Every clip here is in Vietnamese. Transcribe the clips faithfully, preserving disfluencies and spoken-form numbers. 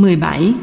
mười bảy.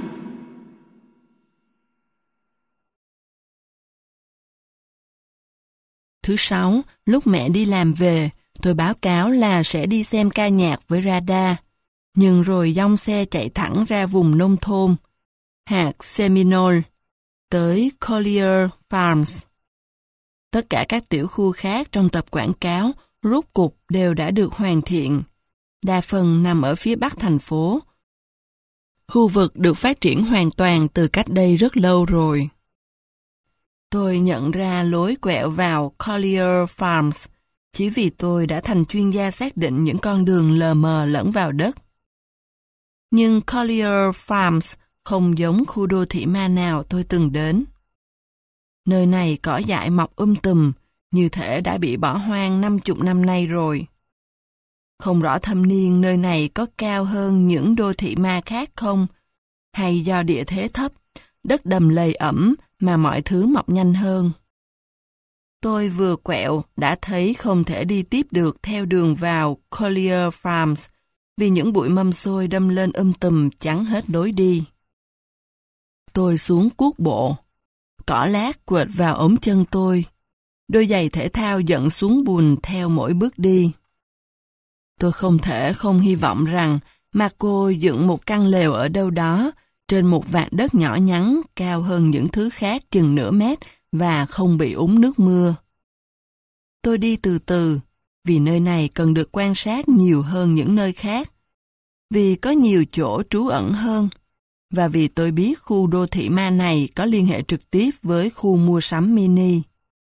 Thứ sáu, lúc mẹ đi làm về, tôi báo cáo là sẽ đi xem ca nhạc với Radha, nhưng rồi dong xe chạy thẳng ra vùng nông thôn, hạt Seminole, tới Collier Farms. Tất cả các tiểu khu khác trong tập quảng cáo rốt cục đều đã được hoàn thiện, đa phần nằm ở phía bắc thành phố. Khu vực được phát triển hoàn toàn từ cách đây rất lâu rồi. Tôi nhận ra lối quẹo vào Collier Farms chỉ vì tôi đã thành chuyên gia xác định những con đường lờ mờ lẫn vào đất. Nhưng Collier Farms không giống khu đô thị ma nào tôi từng đến. Nơi này cỏ dại mọc um tùm, như thể đã bị bỏ hoang năm chục năm nay rồi. Không rõ thâm niên nơi này có cao hơn những đô thị ma khác không, hay do địa thế thấp, đất đầm lầy ẩm mà mọi thứ mọc nhanh hơn. Tôi vừa quẹo đã thấy không thể đi tiếp được theo đường vào Collier Farms vì những bụi mâm xôi đâm lên um tùm chắn hết lối đi. Tôi xuống cuốc bộ. Cỏ lát quệt vào ống chân tôi. Đôi giày thể thao dẫn xuống bùn theo mỗi bước đi. Tôi không thể không hy vọng rằng Marco dựng một căn lều ở đâu đó trên một vạt đất nhỏ nhắn cao hơn những thứ khác chừng nửa mét và không bị úng nước mưa. Tôi đi từ từ vì nơi này cần được quan sát nhiều hơn những nơi khác, vì có nhiều chỗ trú ẩn hơn, và vì tôi biết khu đô thị ma này có liên hệ trực tiếp với khu mua sắm mini.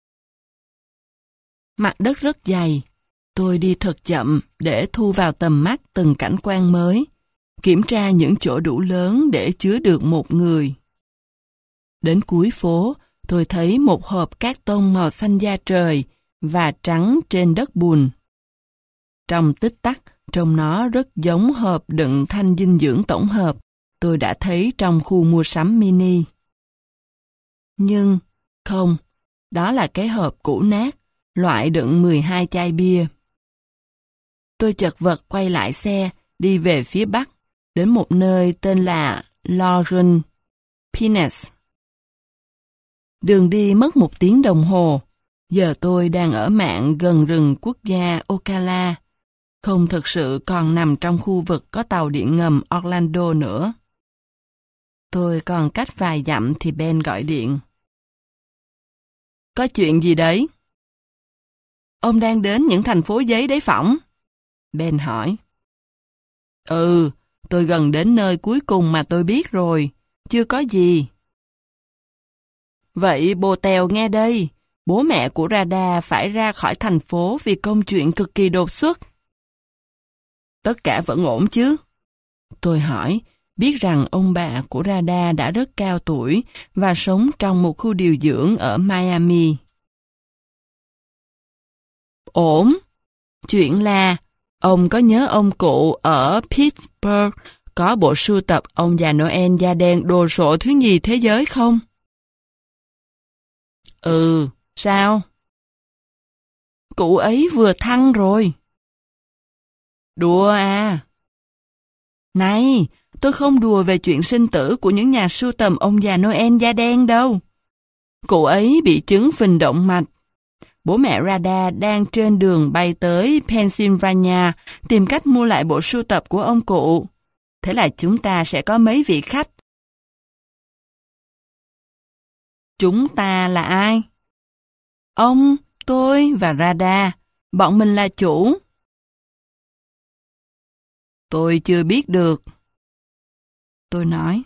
Mặt đất rất dày, tôi đi thật chậm để thu vào tầm mắt từng cảnh quan mới, kiểm tra những chỗ đủ lớn để chứa được một người. Đến cuối phố, tôi thấy một hộp cát tông màu xanh da trời và trắng trên đất bùn. Trong tích tắc, trông nó rất giống hộp đựng thanh dinh dưỡng tổng hợp tôi đã thấy trong khu mua sắm mini. Nhưng, không, đó là cái hộp cũ nát, loại đựng mười hai chai bia. Tôi chật vật quay lại xe, đi về phía bắc, đến một nơi tên là Lauren Pinnes. Đường đi mất một tiếng đồng hồ. Giờ tôi đang ở mạng gần rừng quốc gia Ocala, không thực sự còn nằm trong khu vực có tàu điện ngầm Orlando nữa. Tôi còn cách vài dặm thì Ben gọi điện. Có chuyện gì đấy? Ông đang đến những thành phố giấy đấy phỏng? Ben hỏi. Ừ, tôi gần đến nơi cuối cùng mà tôi biết rồi, chưa có gì. Vậy bồ tèo nghe đây, bố mẹ của Radha phải ra khỏi thành phố vì công chuyện cực kỳ đột xuất. Tất cả vẫn ổn chứ? Tôi hỏi, biết rằng ông bà của Radha đã rất cao tuổi và sống trong một khu điều dưỡng ở Miami. Ổn. Chuyện là, ông có nhớ ông cụ ở Pittsburgh có bộ sưu tập ông già Noel da đen đồ sộ thứ nhì thế giới không? Ừ, sao? Cụ ấy vừa thăng rồi. Đùa à? Này, tôi không đùa về chuyện sinh tử của những nhà sưu tầm ông già Noel da đen đâu. Cụ ấy bị chứng phình động mạch. Bố mẹ Radha đang trên đường bay tới Pennsylvania tìm cách mua lại bộ sưu tập của ông cụ. Thế là chúng ta sẽ có mấy vị khách. Chúng ta là ai? Ông, tôi và Radha. Bọn mình là chủ. Tôi chưa biết được. Tôi nói.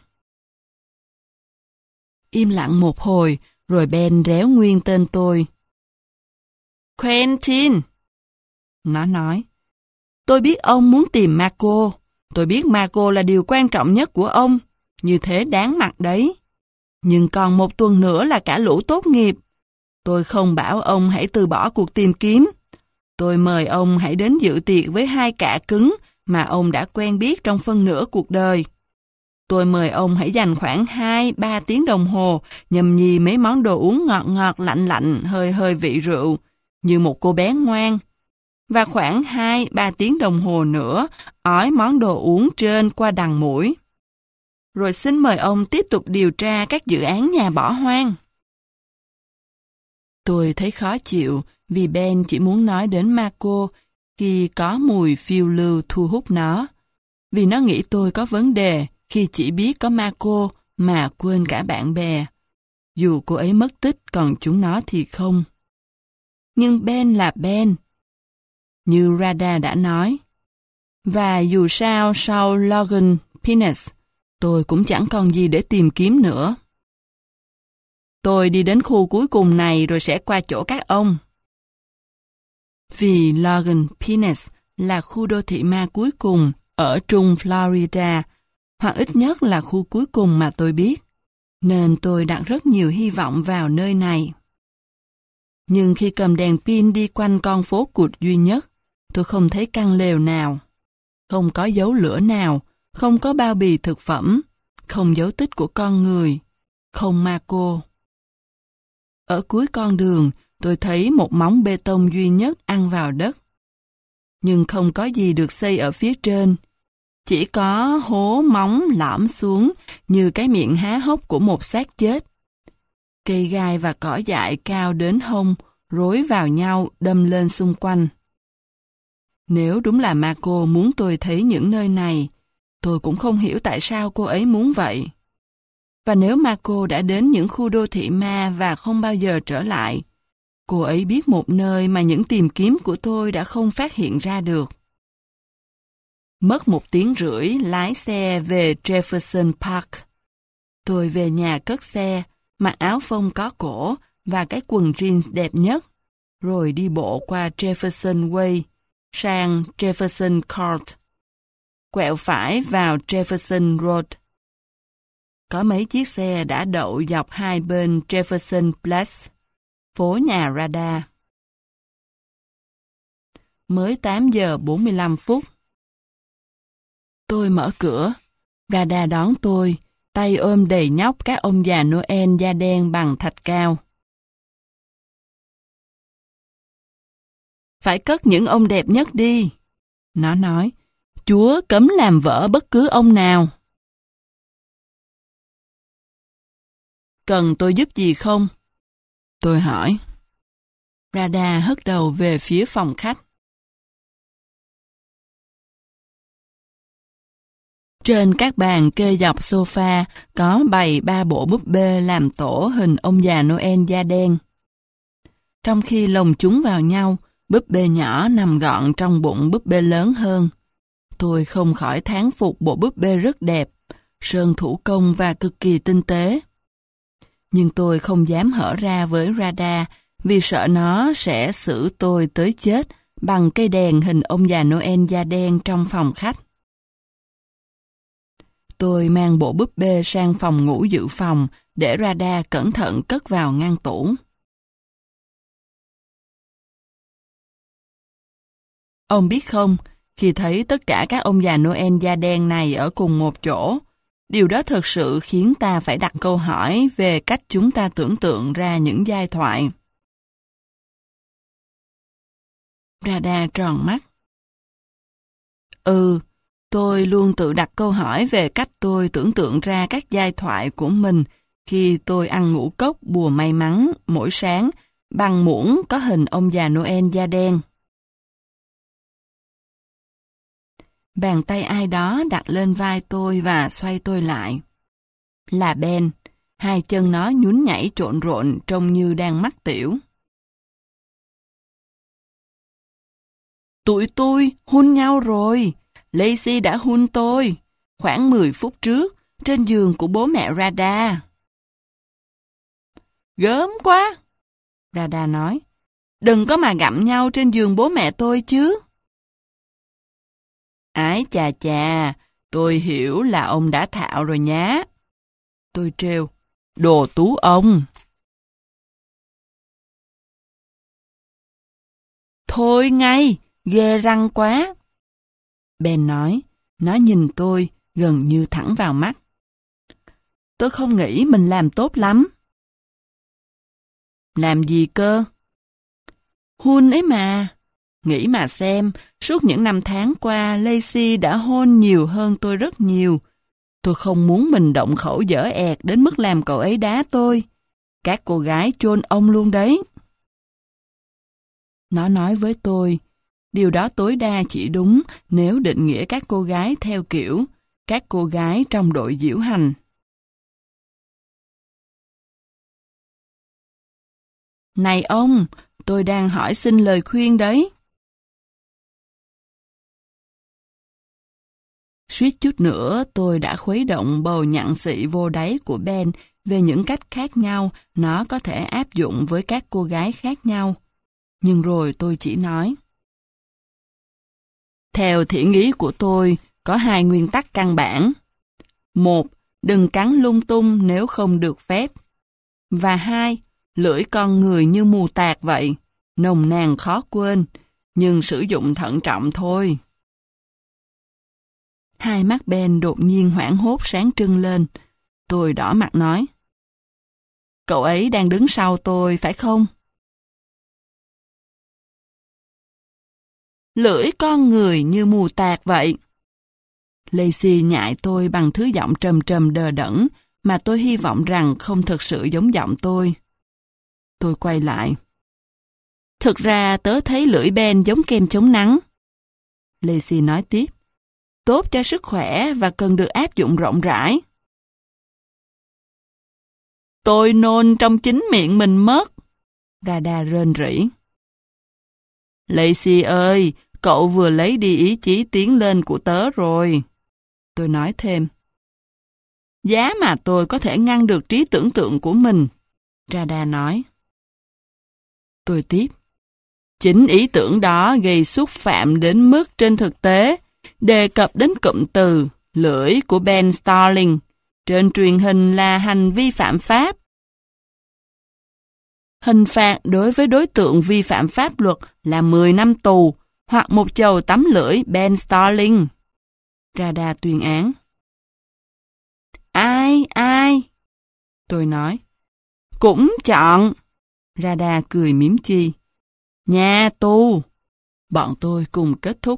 Im lặng một hồi, rồi Ben réo nguyên tên tôi. Quentin. Nó nói. Tôi biết ông muốn tìm Marco. Tôi biết Marco là điều quan trọng nhất của ông. Như thế đáng mặt đấy. Nhưng còn một tuần nữa là cả lũ tốt nghiệp. Tôi không bảo ông hãy từ bỏ cuộc tìm kiếm. Tôi mời ông hãy đến dự tiệc với hai cạ cứng mà ông đã quen biết trong phân nửa cuộc đời. Tôi mời ông hãy dành khoảng hai ba tiếng đồng hồ nhâm nhi mấy món đồ uống ngọt ngọt lạnh lạnh hơi hơi vị rượu, như một cô bé ngoan. Và khoảng hai ba tiếng đồng hồ nữa ói món đồ uống trên qua đằng mũi. rồi xin mời ông tiếp tục điều tra các dự án nhà bỏ hoang. Tôi thấy khó chịu vì Ben chỉ muốn nói đến Marco khi có mùi phiêu lưu thu hút nó. Vì nó nghĩ tôi có vấn đề khi chỉ biết có Marco mà quên cả bạn bè. Dù cô ấy mất tích còn chúng nó thì không. Nhưng Ben là Ben. Như Rada đã nói. Và dù sao sau Logan Pinnes, tôi cũng chẳng còn gì để tìm kiếm nữa. Tôi đi đến khu cuối cùng này rồi sẽ qua chỗ các ông. Vì Logan Pinnes là khu đô thị ma cuối cùng ở trung Florida, hoặc ít nhất là khu cuối cùng mà tôi biết, nên tôi đặt rất nhiều hy vọng vào nơi này. Nhưng khi cầm đèn pin đi quanh con phố cụt duy nhất, tôi không thấy căn lều nào. Không có dấu lửa nào, không có bao bì thực phẩm, không dấu tích của con người, không Marco. Ở cuối con đường, tôi thấy một móng bê tông duy nhất ăn vào đất. Nhưng không có gì được xây ở phía trên. Chỉ có hố móng lõm xuống như cái miệng há hốc của một xác chết. Cây gai và cỏ dại cao đến hông rối vào nhau đâm lên xung quanh. Nếu đúng là Marco muốn tôi thấy những nơi này, tôi cũng không hiểu tại sao cô ấy muốn vậy. Và nếu Marco đã đến những khu đô thị ma và không bao giờ trở lại, cô ấy biết một nơi mà những tìm kiếm của tôi đã không phát hiện ra được. Mất một tiếng rưỡi lái xe về Jefferson Park. Tôi về nhà cất xe, mặc áo phông có cổ và cái quần jeans đẹp nhất, rồi đi bộ qua Jefferson Way sang Jefferson Court, quẹo phải vào Jefferson Road. Có mấy chiếc xe đã đậu dọc hai bên Jefferson Place, phố nhà Rada. Mới tám giờ bốn mươi lăm phút. Tôi mở cửa, Rada đón tôi, tay ôm đầy nhóc các ông già Noel da đen bằng thạch cao. Phải cất những ông đẹp nhất đi. Nó nói, Chúa cấm làm vỡ bất cứ ông nào. Cần tôi giúp gì không? Tôi hỏi. Rada hất đầu về phía phòng khách. Trên các bàn kê dọc sofa có bày ba bộ búp bê làm tổ hình ông già Noel da đen. Trong khi lồng chúng vào nhau, búp bê nhỏ nằm gọn trong bụng búp bê lớn hơn. Tôi không khỏi thán phục bộ búp bê rất đẹp, sơn thủ công và cực kỳ tinh tế. Nhưng tôi không dám hở ra với Rada vì sợ nó sẽ xử tôi tới chết bằng cây đèn hình ông già Noel da đen trong phòng khách. Tôi mang bộ búp bê sang phòng ngủ dự phòng để Rada cẩn thận cất vào ngăn tủ. Ông biết không, khi thấy tất cả các ông già Noel da đen này ở cùng một chỗ, điều đó thực sự khiến ta phải đặt câu hỏi về cách chúng ta tưởng tượng ra những giai thoại. Rada tròn mắt. Ừ, tôi luôn tự đặt câu hỏi về cách tôi tưởng tượng ra các giai thoại của mình khi tôi ăn ngũ cốc bùa may mắn mỗi sáng bằng muỗng có hình ông già Noel da đen. Bàn tay ai đó đặt lên vai tôi và xoay tôi lại. Là Ben, hai chân nó nhún nhảy trộn rộn trông như đang mắc tiểu. Tụi tôi hun nhau rồi. Lacey đã hun tôi, khoảng mười phút trước, trên giường của bố mẹ Rada. Gớm quá, Rada nói. Đừng có mà gặm nhau trên giường bố mẹ tôi chứ. Ái chà chà, tôi hiểu là ông đã thạo rồi nhá. Tôi trêu, đồ tú ông. Thôi ngay, ghê răng quá. Ben nói, nó nhìn tôi gần như thẳng vào mắt. Tôi không nghĩ mình làm tốt lắm. Làm gì cơ? Hun ấy mà. Nghĩ mà xem, suốt những năm tháng qua, Lacey đã hôn nhiều hơn tôi rất nhiều. Tôi không muốn mình động khẩu dở ẹt đến mức làm cậu ấy đá tôi. Các cô gái chôn ông luôn đấy. Nó nói với tôi, điều đó tối đa chỉ đúng nếu định nghĩa các cô gái theo kiểu các cô gái trong đội diễu hành. Này ông, tôi đang hỏi xin lời khuyên đấy. Suýt chút nữa tôi đã khuấy động bầu nhặng xị vô đáy của Ben về những cách khác nhau nó có thể áp dụng với các cô gái khác nhau. Nhưng rồi tôi chỉ nói. Theo thiện ý của tôi, có hai nguyên tắc căn bản. Một, đừng cắn lung tung nếu không được phép. Và hai, lưỡi con người như mù tạt vậy, nồng nàn khó quên, nhưng sử dụng thận trọng thôi. Hai mắt Ben đột nhiên hoảng hốt sáng trưng lên. Tôi đỏ mặt nói. Cậu ấy đang đứng sau tôi, phải không? Lưỡi con người như mù tạt vậy. Lacey nhại tôi bằng thứ giọng trầm trầm đờ đẫn mà tôi hy vọng rằng không thực sự giống giọng tôi. Tôi quay lại. Thực ra tớ thấy lưỡi Ben giống kem chống nắng. Lacey nói tiếp. Tốt cho sức khỏe và cần được áp dụng rộng rãi. Tôi nôn trong chính miệng mình mất. Radha rên rỉ. Lacey ơi, cậu vừa lấy đi ý chí tiến lên của tớ rồi. Tôi nói thêm. Giá mà tôi có thể ngăn được trí tưởng tượng của mình. Radha nói. Tôi tiếp. Chính ý tưởng đó gây xúc phạm đến mức trên thực tế đề cập đến cụm từ lưỡi của Ben Starling trên truyền hình là hành vi phạm pháp. Hình phạt đối với đối tượng vi phạm pháp luật là mười năm tù hoặc một chầu tắm lưỡi Ben Starling. Radha tuyên án. Ai, ai? Tôi nói. Cũng chọn. Radha cười mỉm chi. Nhà tù. Bọn tôi cùng kết thúc.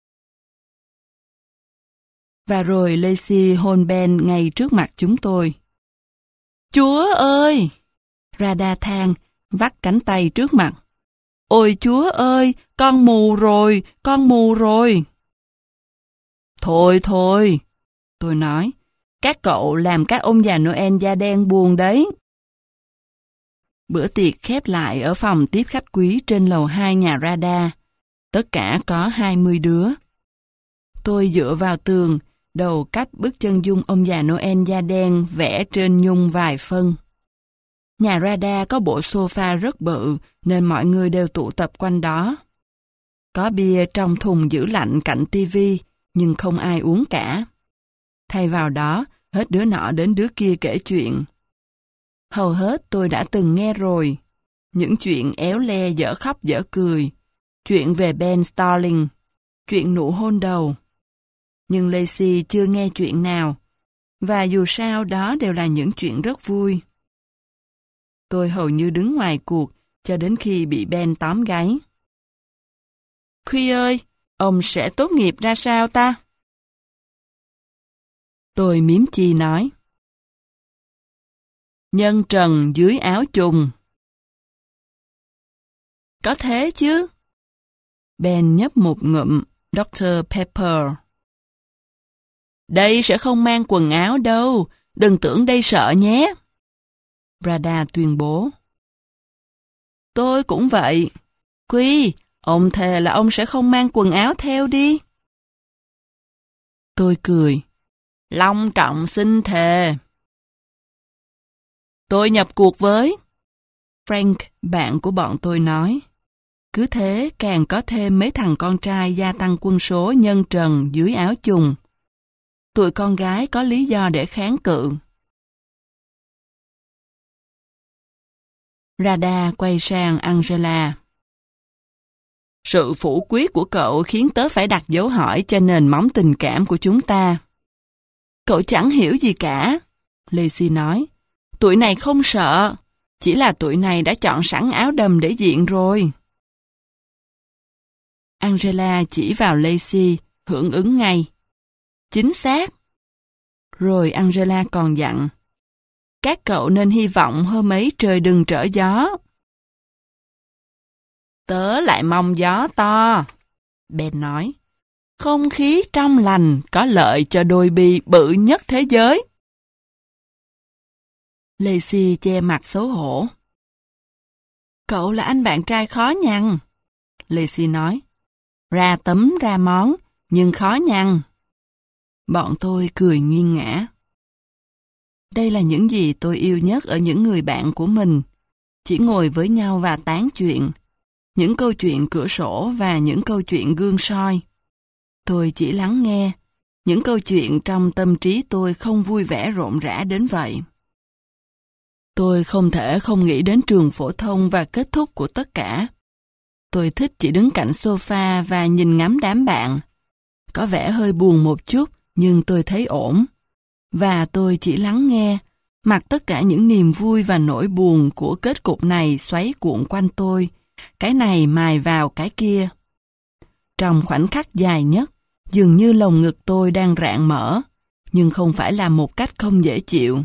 Và rồi Lacey hôn Ben ngay trước mặt chúng tôi. Chúa ơi! Radha than, vắt cánh tay trước mặt. Ôi Chúa ơi, con mù rồi, con mù rồi. Thôi thôi, tôi nói, các cậu làm các ông già Noel da đen buồn đấy. Bữa tiệc khép lại ở phòng tiếp khách quý trên lầu hai nhà Radha. Tất cả có hai mươi đứa. Tôi dựa vào tường, đầu cách bức chân dung ông già Noel da đen vẽ trên nhung vài phân. Nhà Radha có bộ sofa rất bự nên mọi người đều tụ tập quanh đó. Có bia trong thùng giữ lạnh cạnh tivi nhưng không ai uống cả. Thay vào đó, hết đứa nọ đến đứa kia kể chuyện. Hầu hết tôi đã từng nghe rồi. Những chuyện éo le dở khóc dở cười. Chuyện về Ben Starling. Chuyện nụ hôn đầu. Nhưng Lacey chưa nghe chuyện nào. Và dù sao đó đều là những chuyện rất vui. Tôi hầu như đứng ngoài cuộc cho đến khi bị Ben tóm gáy. Khuy ơi, ông sẽ tốt nghiệp ra sao ta? Tôi mím chi nói. Nhân trần dưới áo trùng. Có thế chứ? Ben nhấp một ngụm doctor Pepper. Đây sẽ không mang quần áo đâu, đừng tưởng đây sợ nhé. Radha tuyên bố. Tôi cũng vậy. Quy, ông thề là ông sẽ không mang quần áo theo đi. Tôi cười. Long trọng xin thề. Tôi nhập cuộc với. Frank, bạn của bọn tôi nói. Cứ thế càng có thêm mấy thằng con trai gia tăng quân số nhân trần dưới áo trùng. Tụi con gái có lý do để kháng cự. Radha quay sang Angela. Sự phủ quyết của cậu khiến tớ phải đặt dấu hỏi cho nền móng tình cảm của chúng ta. Cậu chẳng hiểu gì cả, Lacey nói. Tụi này không sợ, chỉ là tụi này đã chọn sẵn áo đầm để diện rồi. Angela chỉ vào Lacey, hưởng ứng ngay. Chính xác. Rồi Angela còn dặn, các cậu nên hy vọng hôm ấy trời đừng trở gió. Tớ lại mong gió to, Ben nói. Không khí trong lành có lợi cho đôi bi bự nhất thế giới. Lacey che mặt xấu hổ. Cậu là anh bạn trai khó nhằn, Lacey nói. Ra tấm ra món, nhưng khó nhằn. Bọn tôi cười nghiêng ngã. Đây là những gì tôi yêu nhất ở những người bạn của mình. Chỉ ngồi với nhau và tán chuyện. Những câu chuyện cửa sổ và những câu chuyện gương soi. Tôi chỉ lắng nghe. Những câu chuyện trong tâm trí tôi không vui vẻ rộn rã đến vậy. Tôi không thể không nghĩ đến trường phổ thông và kết thúc của tất cả. Tôi thích chỉ đứng cạnh sofa và nhìn ngắm đám bạn. Có vẻ hơi buồn một chút, nhưng tôi thấy ổn. Và tôi chỉ lắng nghe, mặc tất cả những niềm vui và nỗi buồn của kết cục này xoáy cuộn quanh tôi, cái này mài vào cái kia. Trong khoảnh khắc dài nhất, dường như lồng ngực tôi đang rạn mở, nhưng không phải là một cách không dễ chịu.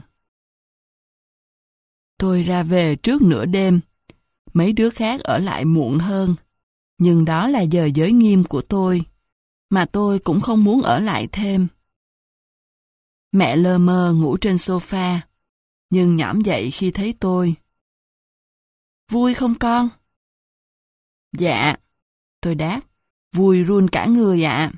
Tôi ra về trước nửa đêm. Mấy đứa khác ở lại muộn hơn. Nhưng đó là giờ giới nghiêm của tôi, mà tôi cũng không muốn ở lại thêm. Mẹ lơ mơ ngủ trên sofa, nhưng nhõm dậy khi thấy tôi. Vui không con? Dạ, tôi đáp, vui run cả người ạ.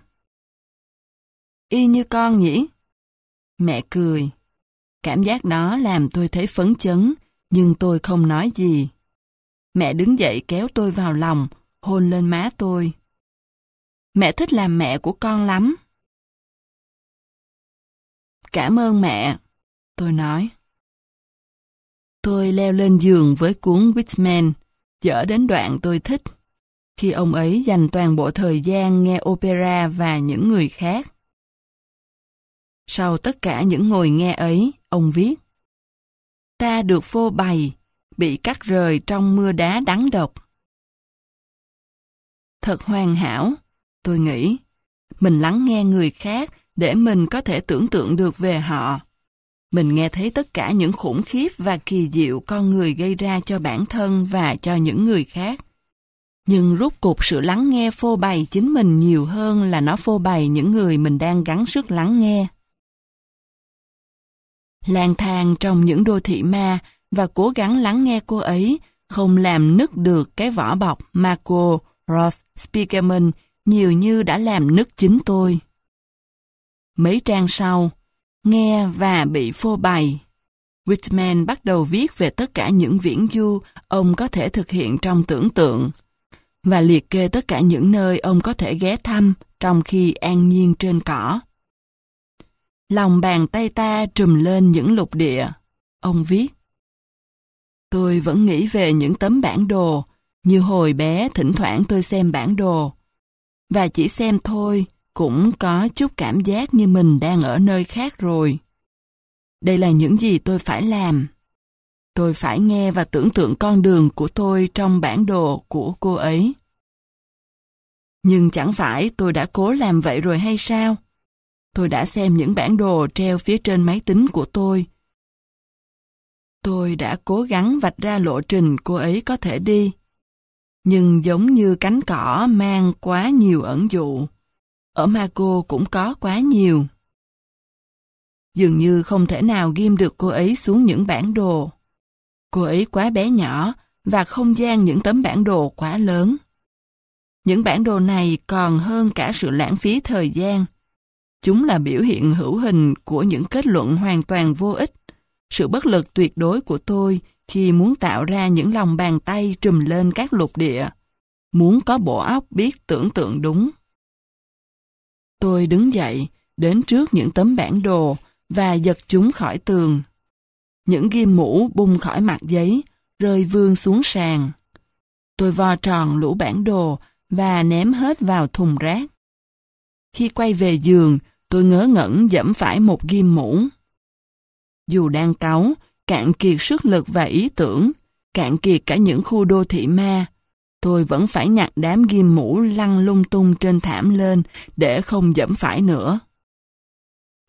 Y như con nhỉ? Mẹ cười. Cảm giác đó làm tôi thấy phấn chấn, nhưng tôi không nói gì. Mẹ đứng dậy kéo tôi vào lòng, hôn lên má tôi. Mẹ thích làm mẹ của con lắm. Cảm ơn mẹ, tôi nói. Tôi leo lên giường với cuốn Whitman, dở đến đoạn tôi thích, khi ông ấy dành toàn bộ thời gian nghe opera và những người khác. Sau tất cả những ngồi nghe ấy, ông viết: Ta được phô bày, bị cắt rời trong mưa đá đắng độc. Thật hoàn hảo, tôi nghĩ. Mình lắng nghe người khác để mình có thể tưởng tượng được về họ. Mình nghe thấy tất cả những khủng khiếp và kỳ diệu con người gây ra cho bản thân và cho những người khác. Nhưng rốt cuộc sự lắng nghe phô bày chính mình nhiều hơn là nó phô bày những người mình đang gắng sức lắng nghe. Lang thang trong những đô thị ma và cố gắng lắng nghe cô ấy không làm nứt được cái vỏ bọc Marco Roth Spiegelman nhiều như đã làm nứt chính tôi. Mấy trang sau, nghe và bị phô bày, Whitman bắt đầu viết về tất cả những viễn du ông có thể thực hiện trong tưởng tượng và liệt kê tất cả những nơi ông có thể ghé thăm trong khi an nhiên trên cỏ. Lòng bàn tay ta trùm lên những lục địa, ông viết. Tôi vẫn nghĩ về những tấm bản đồ, như hồi bé thỉnh thoảng tôi xem bản đồ. Và chỉ xem thôi, cũng có chút cảm giác như mình đang ở nơi khác rồi. Đây là những gì tôi phải làm. Tôi phải nghe và tưởng tượng con đường của tôi trong bản đồ của cô ấy. Nhưng chẳng phải tôi đã cố làm vậy rồi hay sao? Tôi đã xem những bản đồ treo phía trên máy tính của tôi. Tôi đã cố gắng vạch ra lộ trình cô ấy có thể đi. Nhưng giống như cánh cỏ mang quá nhiều ẩn dụ, ở Marco cũng có quá nhiều. Dường như không thể nào ghim được cô ấy xuống những bản đồ. Cô ấy quá bé nhỏ và không gian những tấm bản đồ quá lớn. Những bản đồ này còn hơn cả sự lãng phí thời gian. Chúng là biểu hiện hữu hình của những kết luận hoàn toàn vô ích, sự bất lực tuyệt đối của tôi khi muốn tạo ra những lòng bàn tay trùm lên các lục địa, muốn có bộ óc biết tưởng tượng đúng. Tôi đứng dậy, đến trước những tấm bản đồ và giật chúng khỏi tường. Những ghim mũ bung khỏi mặt giấy, rơi vương xuống sàn. Tôi vo tròn lũ bản đồ và ném hết vào thùng rác. Khi quay về giường, tôi ngớ ngẩn giẫm phải một ghim mũ. Dù đang cáu, cạn kiệt sức lực và ý tưởng, cạn kiệt cả những khu đô thị ma, tôi vẫn phải nhặt đám ghim mũ lăn lung tung trên thảm lên để không giẫm phải nữa.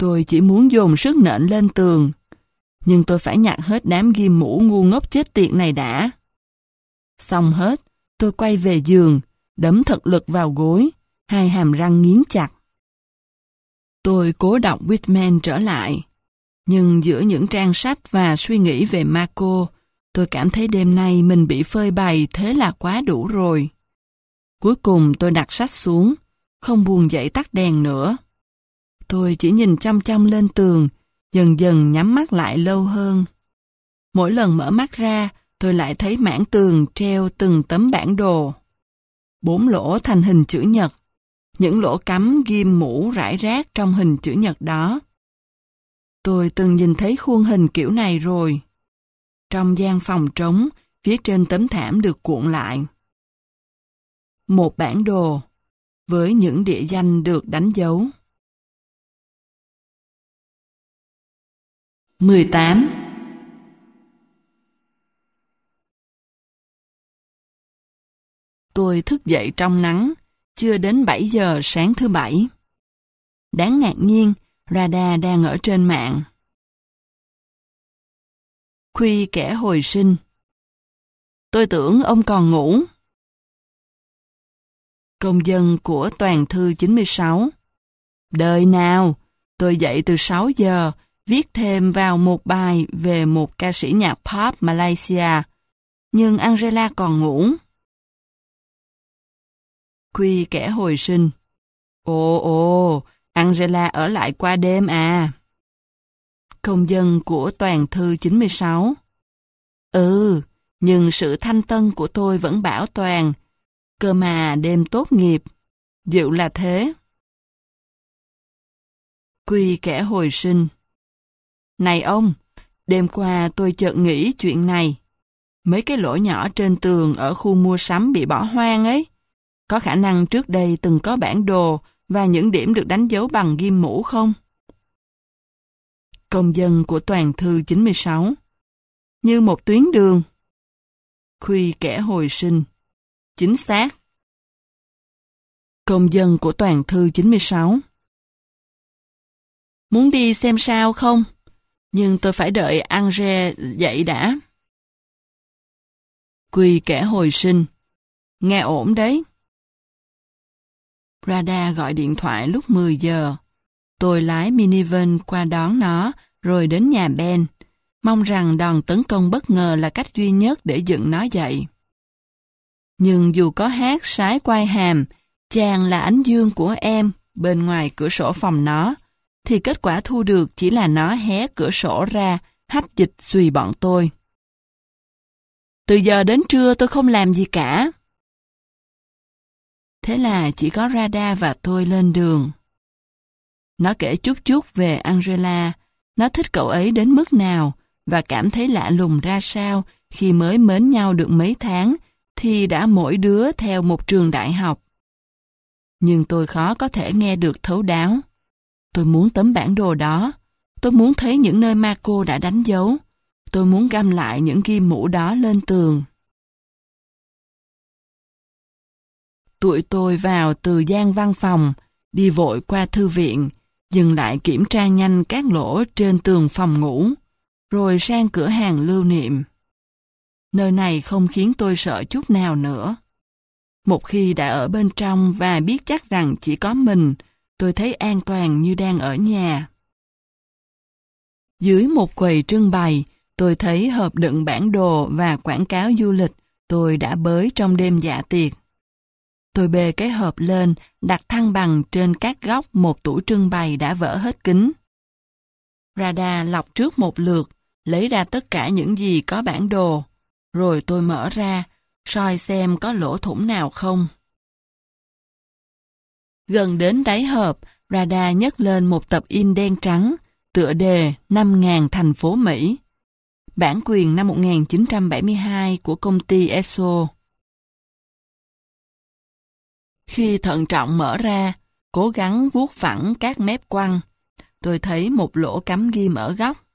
Tôi chỉ muốn dồn sức nện lên tường. Nhưng tôi phải nhặt hết đám ghim mũ ngu ngốc chết tiệt này đã. Xong hết, tôi quay về giường, đấm thật lực vào gối, hai hàm răng nghiến chặt. Tôi cố đọc Whitman trở lại. Nhưng giữa những trang sách và suy nghĩ về Marco, tôi cảm thấy đêm nay mình bị phơi bày thế là quá đủ rồi. Cuối cùng tôi đặt sách xuống, không buồn dậy tắt đèn nữa. Tôi chỉ nhìn chăm chăm lên tường, dần dần nhắm mắt lại lâu hơn. Mỗi lần mở mắt ra, tôi lại thấy mảng tường treo từng tấm bản đồ. Bốn lỗ thành hình chữ nhật, những lỗ cắm ghim mũ rải rác trong hình chữ nhật đó. Tôi từng nhìn thấy khuôn hình kiểu này rồi. Trong gian phòng trống, phía trên tấm thảm được cuộn lại. Một bản đồ, với những địa danh được đánh dấu. mười tám. Tôi thức dậy trong nắng, chưa đến bảy giờ sáng thứ bảy. Đáng ngạc nhiên, Radha đang ở trên mạng. Khuy kẻ hồi sinh. Tôi tưởng ông còn ngủ. Công dân của toàn thư chín mươi sáu. Đời nào, tôi dậy từ sáu giờ, viết thêm vào một bài về một ca sĩ nhạc pop Malaysia. Nhưng Angela còn ngủ. Khuy kẻ hồi sinh. Ồ ồ, Angela ở lại qua đêm à. Công dân của toàn thư chín mươi sáu. Ừ, nhưng sự thanh tân của tôi vẫn bảo toàn. Cơ mà đêm tốt nghiệp. Dịu là thế. Khuy kẻ hồi sinh. Này ông, đêm qua tôi chợt nghĩ chuyện này. Mấy cái lỗ nhỏ trên tường ở khu mua sắm bị bỏ hoang ấy. Có khả năng trước đây từng có bản đồ và những điểm được đánh dấu bằng ghim mũ không? Công dân của toàn thư chín mươi sáu. Như một tuyến đường. Khuy kẻ hồi sinh. Chính xác. Công dân của toàn thư chín mươi sáu. Muốn đi xem sao không? Nhưng tôi phải đợi Angel dậy đã. Khuy kẻ hồi sinh. Nghe ổn đấy. Radha gọi điện thoại lúc mười giờ. Tôi lái minivan qua đón nó, rồi đến nhà Ben, mong rằng đòn tấn công bất ngờ là cách duy nhất để dựng nó dậy. Nhưng dù có hát sái quai hàm, chàng là ánh dương của em bên ngoài cửa sổ phòng nó, thì kết quả thu được chỉ là nó hé cửa sổ ra, hách dịch xùy bọn tôi. Từ giờ đến trưa tôi không làm gì cả. Thế là chỉ có Radha và tôi lên đường. Nó kể chút chút về Angela, nó thích cậu ấy đến mức nào và cảm thấy lạ lùng ra sao khi mới mến nhau được mấy tháng thì đã mỗi đứa theo một trường đại học. Nhưng tôi khó có thể nghe được thấu đáo. Tôi muốn tấm bản đồ đó. Tôi muốn thấy những nơi Marco đã đánh dấu. Tôi muốn găm lại những ghim mũ đó lên tường. Tụi tôi vào từ gian văn phòng, đi vội qua thư viện, dừng lại kiểm tra nhanh các lỗ trên tường phòng ngủ, rồi sang cửa hàng lưu niệm. Nơi này không khiến tôi sợ chút nào nữa. Một khi đã ở bên trong và biết chắc rằng chỉ có mình, tôi thấy an toàn như đang ở nhà. Dưới một quầy trưng bày, tôi thấy hộp đựng bản đồ và quảng cáo du lịch tôi đã bới trong đêm dạ tiệc. Tôi bê cái hộp lên, đặt thăng bằng trên các góc một tủ trưng bày đã vỡ hết kính. Radha lọc trước một lượt, lấy ra tất cả những gì có bản đồ, rồi tôi mở ra, soi xem có lỗ thủng nào không. Gần đến đáy hộp, Radha nhấc lên một tập in đen trắng, tựa đề năm nghìn thành phố Mỹ. Bản quyền năm một nghìn chín trăm bảy mươi hai của công ty e ét o. Khi thận trọng mở ra, cố gắng vuốt phẳng các mép quăng, tôi thấy một lỗ cắm ghim ở góc.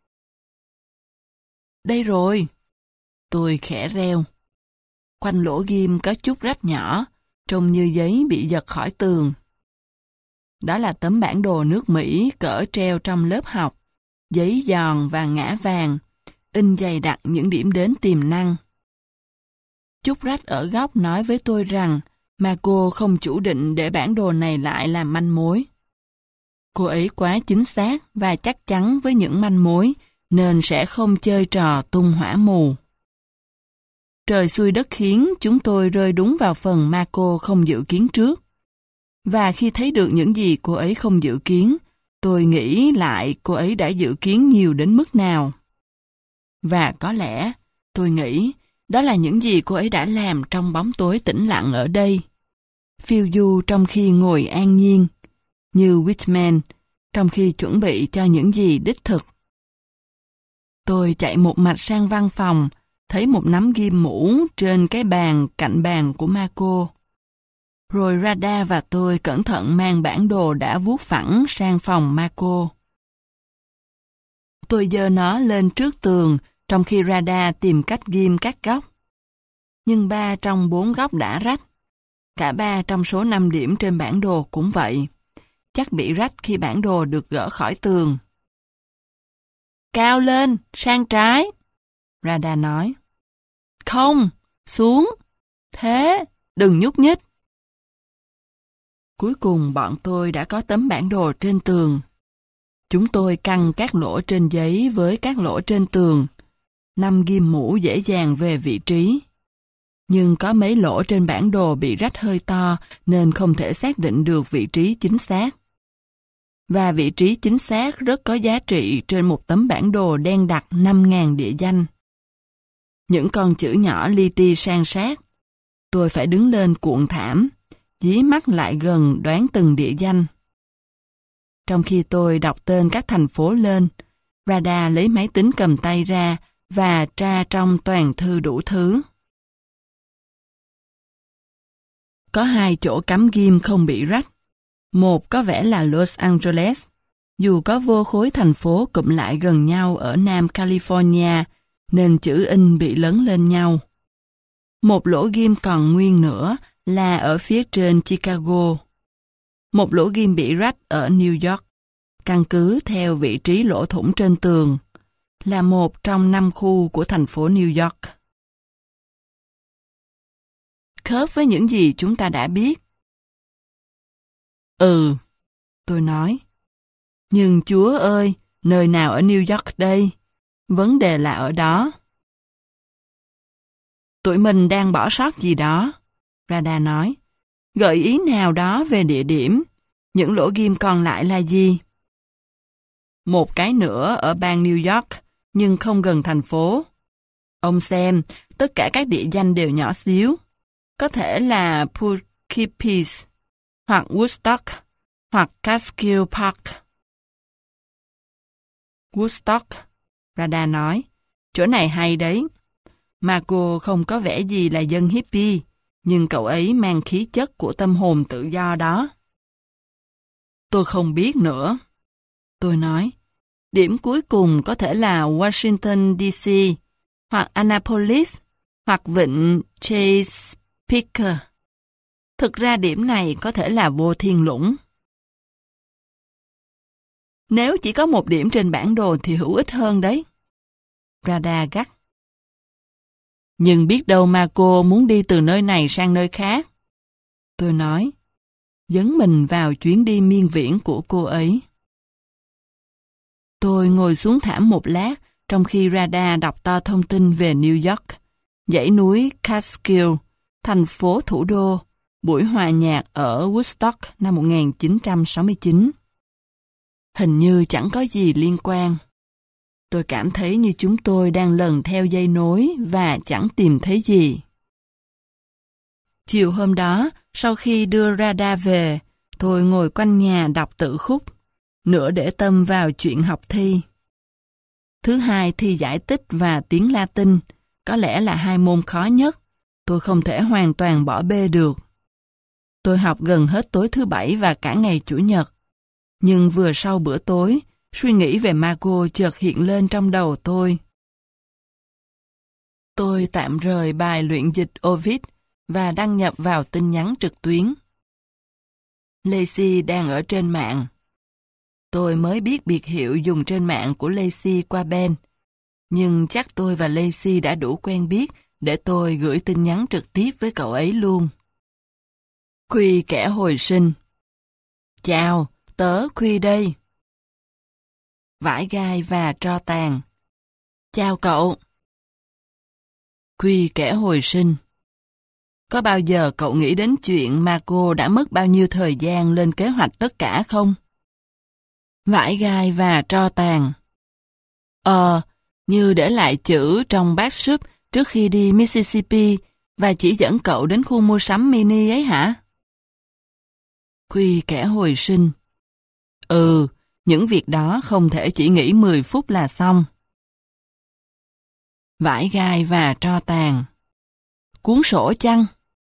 Đây rồi! Tôi khẽ reo. Quanh lỗ ghim có chút rách nhỏ, trông như giấy bị giật khỏi tường. Đó là tấm bản đồ nước Mỹ cỡ treo trong lớp học, giấy giòn và ngã vàng, in dày đặc những điểm đến tiềm năng. Chúc rách ở góc nói với tôi rằng mà cô không chủ định để bản đồ này lại làm manh mối. Cô ấy quá chính xác và chắc chắn với những manh mối, nên sẽ không chơi trò tung hỏa mù. Trời xui đất khiến chúng tôi rơi đúng vào phần mà cô không dự kiến trước. Và khi thấy được những gì cô ấy không dự kiến, tôi nghĩ lại cô ấy đã dự kiến nhiều đến mức nào. Và có lẽ, tôi nghĩ, đó là những gì cô ấy đã làm trong bóng tối tĩnh lặng ở đây. Phiêu du trong khi ngồi an nhiên, như Whitman, trong khi chuẩn bị cho những gì đích thực. Tôi chạy một mạch sang văn phòng, thấy một nắm ghim mũ trên cái bàn cạnh bàn của Marco. Rồi Rada và tôi cẩn thận mang bản đồ đã vuốt phẳng sang phòng Marco. Tôi giơ nó lên trước tường, trong khi Rada tìm cách ghim các góc. Nhưng ba trong bốn góc đã rách. Cả ba trong số năm điểm trên bản đồ cũng vậy. Chắc bị rách khi bản đồ được gỡ khỏi tường. Cao lên, sang trái, Rada nói. Không, xuống. Thế, đừng nhúc nhích. Cuối cùng bọn tôi đã có tấm bản đồ trên tường. Chúng tôi căng các lỗ trên giấy với các lỗ trên tường. Năm ghim mũ dễ dàng về vị trí. Nhưng có mấy lỗ trên bản đồ bị rách hơi to nên không thể xác định được vị trí chính xác. Và vị trí chính xác rất có giá trị trên một tấm bản đồ đen đặc năm nghìn địa danh. Những con chữ nhỏ li ti san sát. Tôi phải đứng lên cuộn thảm, dí mắt lại gần đoán từng địa danh. Trong khi tôi đọc tên các thành phố lên, Rada lấy máy tính cầm tay ra và tra trong toàn thư đủ thứ. Có hai chỗ cắm ghim không bị rách. Một có vẻ là Los Angeles, dù có vô khối thành phố cụm lại gần nhau ở Nam California, nên chữ in bị lấn lên nhau. Một lỗ ghim còn nguyên nữa là ở phía trên Chicago. Một lỗ ghim bị rách ở New York, căn cứ theo vị trí lỗ thủng trên tường, là một trong năm khu của thành phố New York. Khớp với những gì chúng ta đã biết. Ừ, tôi nói. Nhưng Chúa ơi, nơi nào ở New York đây? Vấn đề là ở đó. Tụi mình đang bỏ sót gì đó, Rada nói. Gợi ý nào đó về địa điểm. Những lỗ ghim còn lại là gì? Một cái nữa ở bang New York, nhưng không gần thành phố. Ông xem, tất cả các địa danh đều nhỏ xíu. Có thể là Poughkeepsie, hoặc Woodstock, hoặc Catskill Park. Woodstock, Rada nói. Chỗ này hay đấy. Marco không có vẻ gì là dân hippie, nhưng cậu ấy mang khí chất của tâm hồn tự do đó. Tôi không biết nữa. Tôi nói, điểm cuối cùng có thể là Washington D C, hoặc Annapolis, hoặc vịnh Chesapeake. Thực ra điểm này có thể là vô thiên lũng. Nếu chỉ có một điểm trên bản đồ thì hữu ích hơn đấy. Rada gắt. Nhưng biết đâu Marco muốn đi từ nơi này sang nơi khác. Tôi nói, dấn mình vào chuyến đi miên viễn của cô ấy. Tôi ngồi xuống thảm một lát, trong khi Rada đọc to thông tin về New York, dãy núi Catskill, thành phố thủ đô, buổi hòa nhạc ở Woodstock năm một nghìn chín trăm sáu mươi chín. Hình như chẳng có gì liên quan. Tôi cảm thấy như chúng tôi đang lần theo dây nối và chẳng tìm thấy gì. Chiều hôm đó, sau khi đưa Rada về, tôi ngồi quanh nhà đọc tự khúc, nửa để tâm vào chuyện học thi. Thứ hai thi giải tích và tiếng Latin, có lẽ là hai môn khó nhất, tôi không thể hoàn toàn bỏ bê được. Tôi học gần hết tối thứ bảy và cả ngày chủ nhật. Nhưng vừa sau bữa tối, suy nghĩ về Marco chợt hiện lên trong đầu tôi. Tôi tạm rời bài luyện dịch Ovid và đăng nhập vào tin nhắn trực tuyến. Lacey đang ở trên mạng. Tôi mới biết biệt hiệu dùng trên mạng của Lacey qua Ben, nhưng chắc tôi và Lacey đã đủ quen biết để tôi gửi tin nhắn trực tiếp với cậu ấy luôn. Quy kẻ hồi sinh. Chào, tớ Quy đây. Vải gai và tro tàn. Chào cậu. Quy kẻ hồi sinh. Có bao giờ cậu nghĩ đến chuyện Marco đã mất bao nhiêu thời gian lên kế hoạch tất cả không? Vải gai và tro tàn. Ờ, như để lại chữ trong bát súp trước khi đi Mississippi và chỉ dẫn cậu đến khu mua sắm mini ấy hả? Quy kẻ hồi sinh. Ừ, những việc đó không thể chỉ nghỉ mười phút là xong. Vải gai và tro tàn. Cuốn sổ chăng?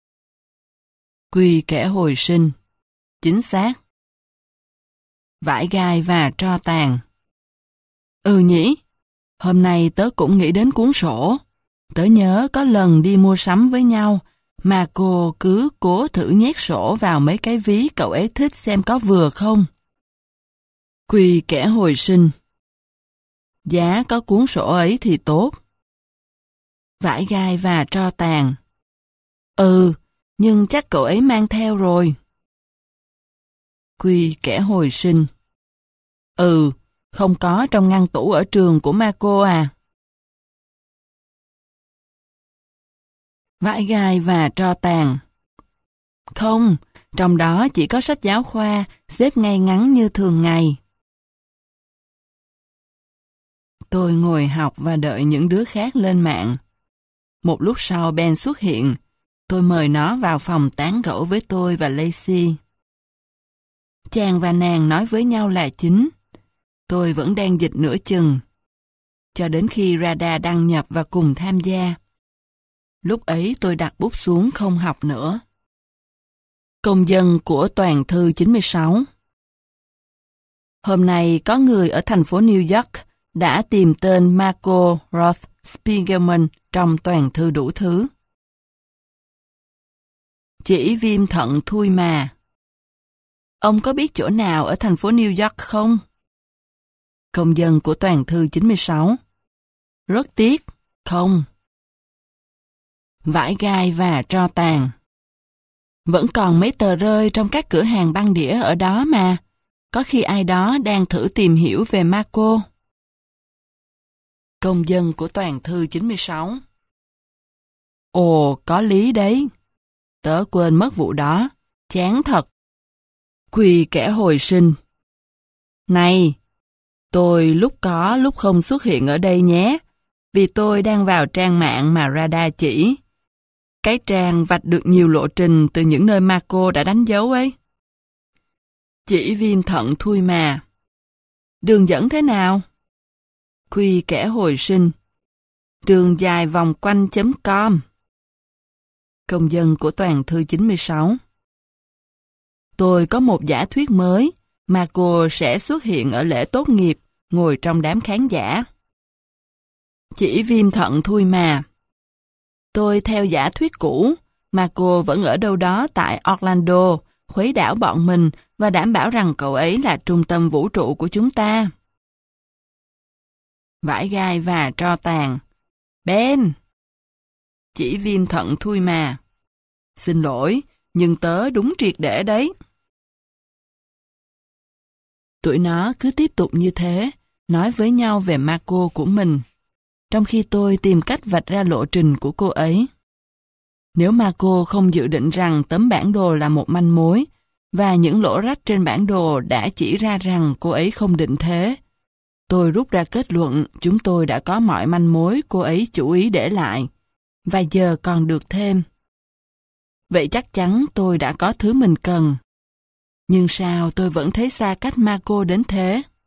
Quy kẻ hồi sinh. Chính xác. Vải gai và tro tàn. Ừ nhỉ, hôm nay tớ cũng nghĩ đến cuốn sổ. Tớ nhớ có lần đi mua sắm với nhau, mà cô cứ cố thử nhét sổ vào mấy cái ví cậu ấy thích xem có vừa không. Quy kẻ hồi sinh. Giá có cuốn sổ ấy thì tốt. Vải gai và tro tàn. Ừ, nhưng chắc cậu ấy mang theo rồi. Quy kẻ hồi sinh. Ừ, không có trong ngăn tủ ở trường của Marco à. Vải gai và tro tàn. Không, trong đó chỉ có sách giáo khoa, xếp ngay ngắn như thường ngày. Tôi ngồi học và đợi những đứa khác lên mạng. Một lúc sau Ben xuất hiện. Tôi mời nó vào phòng tán gẫu với tôi và Lacey. Chàng và nàng nói với nhau là chính. Tôi vẫn đang dịch nửa chừng. Cho đến khi Rada đăng nhập và cùng tham gia. Lúc ấy tôi đặt bút xuống không học nữa. Công dân của toàn thư chín mươi sáu. Hôm nay có người ở thành phố New York đã tìm tên Marco Roth Spiegelman trong toàn thư đủ thứ. Chỉ viêm thận thui mà. Ông có biết chỗ nào ở thành phố New York không? Công dân của toàn thư chín mươi sáu. Rất tiếc, không. Vải gai và tro tàn. Vẫn còn mấy tờ rơi trong các cửa hàng băng đĩa ở đó mà. Có khi ai đó đang thử tìm hiểu về Marco. Công dân của toàn thư chín mươi sáu. Ồ, có lý đấy. Tớ quên mất vụ đó. Chán thật. Quy kẻ hồi sinh. Này, tôi lúc có lúc không xuất hiện ở đây nhé, vì tôi đang vào trang mạng mà Rada chỉ. Cái trang vạch được nhiều lộ trình từ những nơi Marco đã đánh dấu ấy. Chỉ viêm thận thui mà. Đường dẫn thế nào? Quy kẻ hồi sinh. Đường dài vòng quanh chấm com. Công dân của toàn thư chín mươi sáu. Tôi có một giả thuyết mới. Marco sẽ xuất hiện ở lễ tốt nghiệp, ngồi trong đám khán giả. Chỉ viêm thận thui mà. Tôi theo giả thuyết cũ, Marco vẫn ở đâu đó tại Orlando, khuấy đảo bọn mình và đảm bảo rằng cậu ấy là trung tâm vũ trụ của chúng ta. Vải gai và tro tàn. Ben! Chỉ viêm thận thui mà. Xin lỗi, nhưng tớ đúng triệt để đấy. Tụi nó cứ tiếp tục như thế, nói với nhau về Marco của mình, trong khi tôi tìm cách vạch ra lộ trình của cô ấy. Nếu Marco không dự định rằng tấm bản đồ là một manh mối, và những lỗ rách trên bản đồ đã chỉ ra rằng cô ấy không định thế, tôi rút ra kết luận chúng tôi đã có mọi manh mối cô ấy chủ ý để lại, và giờ còn được thêm. Vậy chắc chắn tôi đã có thứ mình cần. Nhưng sao tôi vẫn thấy xa cách Marco đến thế?